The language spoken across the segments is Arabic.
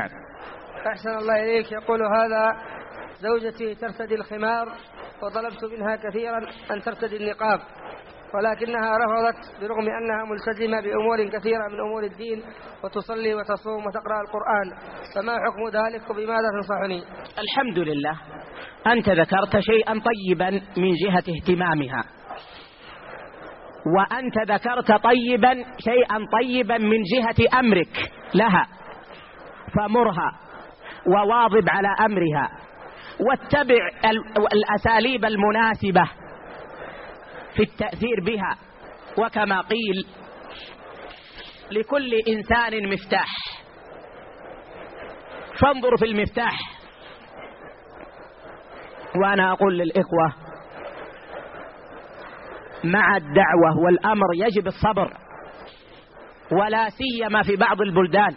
أحسن الله إليك. يقول هذا: زوجتي ترتدي الخمار وطلبت منها كثيرا أن ترتدي النقاب، ولكنها رفضت برغم أنها ملتزمة بأمور كثيرة من أمور الدين وتصلي وتصوم وتقرأ القرآن، فما حكم ذلك وبماذا تنصحني؟ الحمد لله، أنت ذكرت شيئا طيبا من جهة اهتمامها، وأنت ذكرت شيئا طيبا من جهة أمرك لها، فمرها وواظب على أمرها واتبع الأساليب المناسبة في التأثير بها. وكما قيل: لكل إنسان مفتاح، فانظر في المفتاح. وأنا أقول للإخوة: مع الدعوة والأمر يجب الصبر، ولا سيما في بعض البلدان،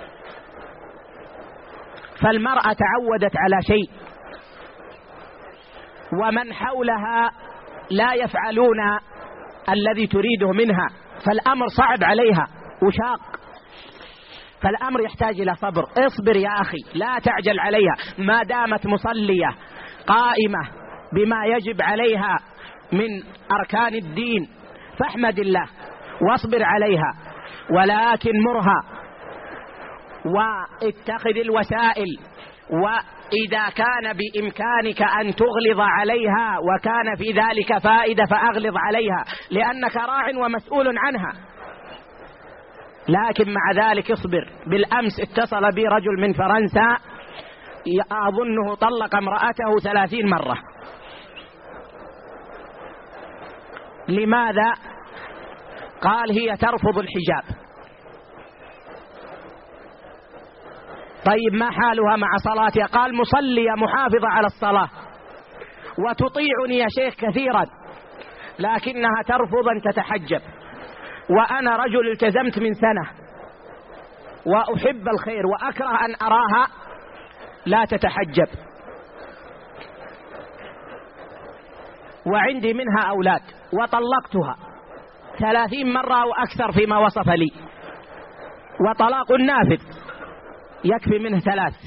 فالمرأة تعودت على شيء ومن حولها لا يفعلون الذي تريده منها، فالأمر صعب عليها وشاق، فالأمر يحتاج إلى صبر. اصبر يا أخي، لا تعجل عليها، ما دامت مصلية قائمة بما يجب عليها من أركان الدين فاحمد الله واصبر عليها، ولكن مرها واتخذ الوسائل، وإذا كان بإمكانك أن تغلظ عليها وكان في ذلك فائدة فأغلظ عليها، لأنك راع ومسؤول عنها، لكن مع ذلك اصبر. بالأمس اتصل بي رجل من فرنسا أظنه طلق امرأته 30 مرة. لماذا؟ قال: هي ترفض الحجاب. طيب ما حالها مع صلاتها؟ قال: مصلية محافظة على الصلاة وتطيعني يا شيخ كثيرا، لكنها ترفض أن تتحجب، وأنا رجل التزمت من سنة وأحب الخير وأكره أن أراها لا تتحجب، وعندي منها أولاد، وطلقتها 30 مرة أو أكثر فيما وصف لي، وطلاق نافذ يكفي منه 3.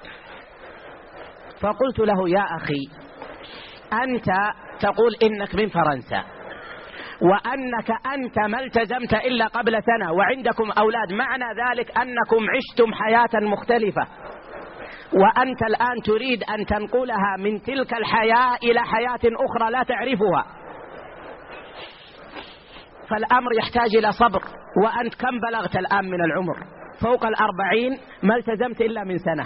فقلت له: يا أخي، أنت تقول إنك من فرنسا، وأنك أنت ما التزمت إلا قبل سنة، وعندكم أولاد، معنى ذلك أنكم عشتم حياة مختلفة، وأنت الآن تريد أن تنقلها من تلك الحياة إلى حياة أخرى لا تعرفها، فالأمر يحتاج إلى صبر. وأنت كم بلغت الآن من العمر؟ فوق 40، ما التزمت إلا من سنة،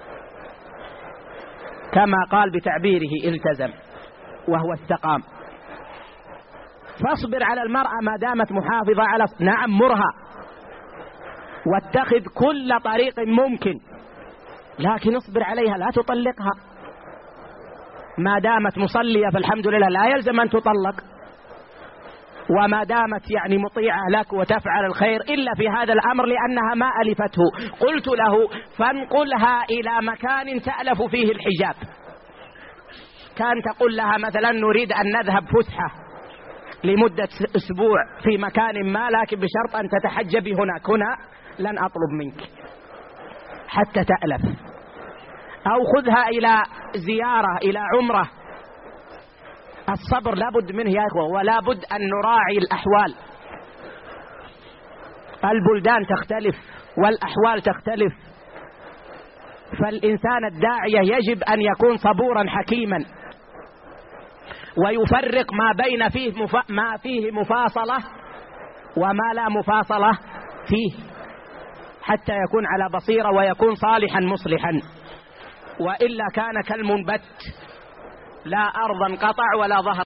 كما قال بتعبيره: التزم وهو استقام. فاصبر على المرأة ما دامت محافظة على نعم، مرها واتخذ كل طريق ممكن، لكن اصبر عليها، لا تطلقها. ما دامت مصلية فالحمد لله، لا يلزم أن تطلق، وما دامت يعني مطيعة لك وتفعل الخير إلا في هذا الأمر لأنها ما ألفته. قلت له: فانقلها إلى مكان تألف فيه الحجاب. كان تقول لها مثلا: نريد أن نذهب فسحة لمدة أسبوع في مكان ما، لكن بشرط أن تتحجبي هناك، هنا لن أطلب منك حتى تألف. أو خذها إلى زيارة، إلى عمرة. الصبر لابد منه يا إخوة، ولا بد أن نراعي الأحوال. البلدان تختلف والأحوال تختلف، فالإنسان الداعية يجب أن يكون صبورا حكيما، ويفرق ما بين ما فيه مفاصلة وما لا مفاصلة فيه، حتى يكون على بصيرة ويكون صالحا مصلحا، وإلا كان كالمنبت لا أرضا قطع ولا ظهر.